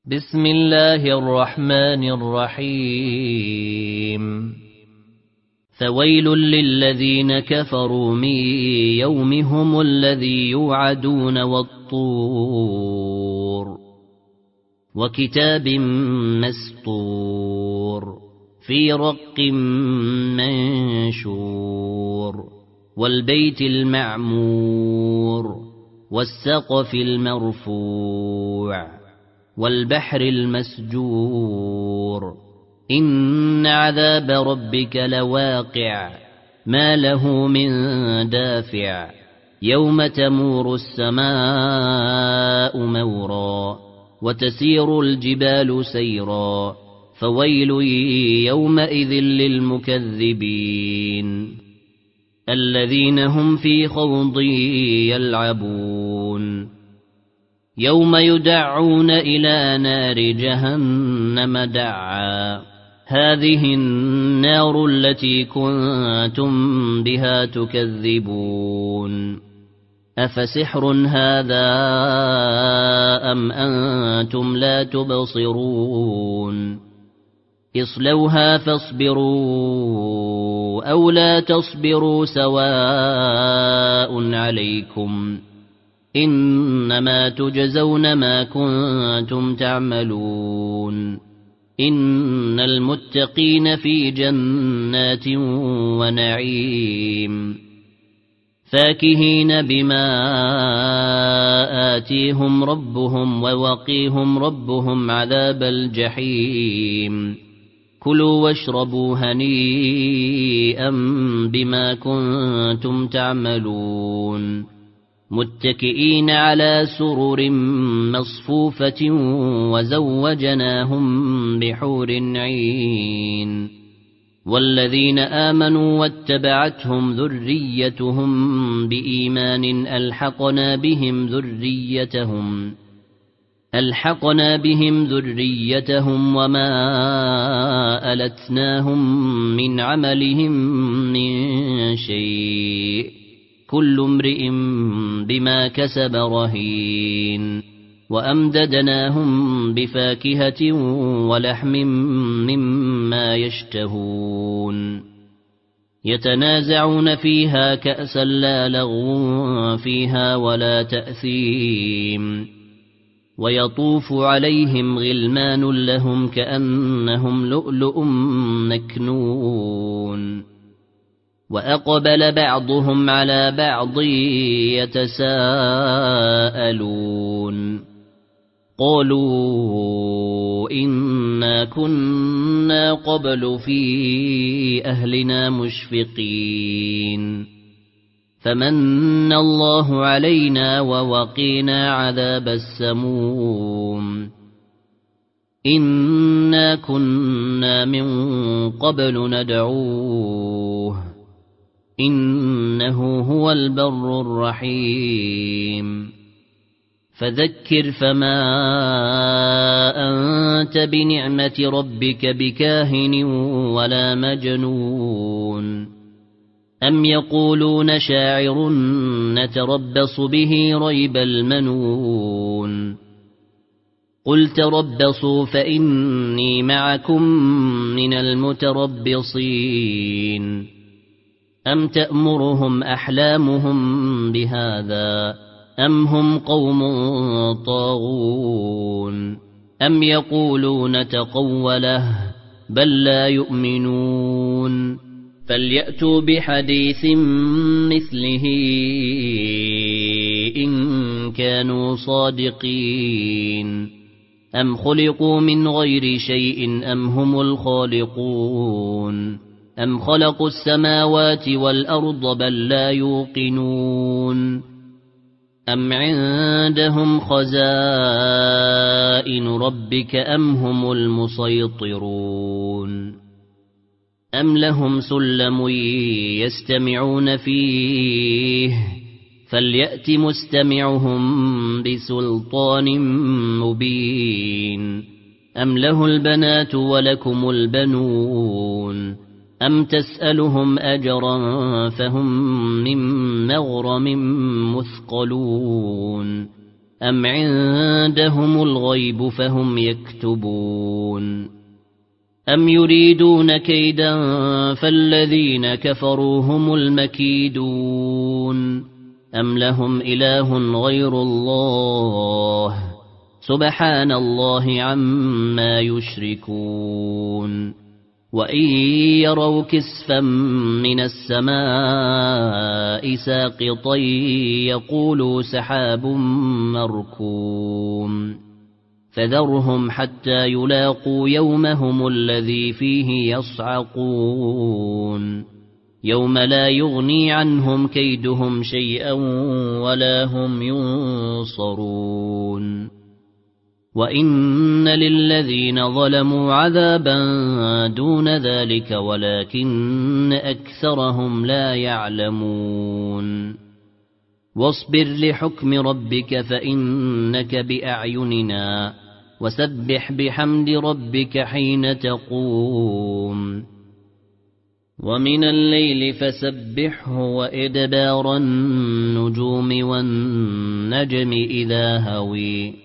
بسم الله الرحمن الرحيم فويل للذين كفروا من يومهم الذي يوعدون والطور وكتاب مسطور في رق منشور والبيت المعمور والسقف المرفوع والبحر المسجور إن عذاب ربك لواقع ما له من دافع يوم تمور السماء مورا وتسير الجبال سيرا فويل يومئذ للمكذبين الذين هم في خوض يلعبون يوم يدعون إلى نار جهنم دعا هذه النار التي كنتم بها تكذبون أفسحر هذا أم أنتم لا تبصرون اصلوها فاصبروا أو لا تصبروا سواء عليكم إنما تجزون ما كنتم تعملون إن المتقين في جنات ونعيم فاكهين بما آتيهم ربهم ووقيهم ربهم عذاب الجحيم كلوا واشربوا هنيئا بما كنتم تعملون متكئين على سرر مصفوفة وزوجناهم بحور عين والذين آمنوا واتبعتهم ذريتهم بإيمان ألحقنا بهم ذريتهم وما ألتناهم من عملهم من شيء كل امرئ بما كسب رهين وأمددناهم بفاكهة ولحم مما يشتهون يتنازعون فيها كأسا لا لغو فيها ولا تأثيم ويطوف عليهم غلمان لهم كأنهم لؤلؤ مكنون وأقبل بعضهم على بعض يتساءلون قالوا إنا كنا قبل في أهلنا مشفقين فمن الله علينا ووقينا عذاب السموم إنا كنا من قبل ندعوه إنه هو البر الرحيم فذكر فما أنت بنعمة ربك بكاهن ولا مجنون أم يقولون شاعر نتربص به ريب المنون قل تربصوا فإني معكم من المتربصين أم تأمرهم أحلامهم بهذا أم هم قوم طاغون أم يقولون تقوله بل لا يؤمنون فليأتوا بحديث مثله إن كانوا صادقين أم خلقوا من غير شيء أم هم الخالقون أم خلقوا السماوات والأرض بل لا يوقنون أم عندهم خزائن ربك أم هم المسيطرون أم لهم سلم يستمعون فيه فليأت مستمعهم بسلطان مبين أم له البنات ولكم البنون أم تسألهم أجرا فهم من مغرم مثقلون أم عندهم الغيب فهم يكتبون أم يريدون كيدا فالذين كفروا هم المكيدون أم لهم إله غير الله سبحان الله عما يشركون وإن يروا كسفا من السماء ساقطا يقولوا سحاب مركوم فذرهم حتى يلاقوا يومهم الذي فيه يصعقون يوم لا يغني عنهم كيدهم شيئا ولا هم ينصرون وإن للذين ظلموا عذابا دون ذلك ولكن أكثرهم لا يعلمون واصبر لحكم ربك فإنك بأعيننا وسبح بحمد ربك حين تقوم ومن الليل فسبحه وإدبار النجوم والنجم إذا هوي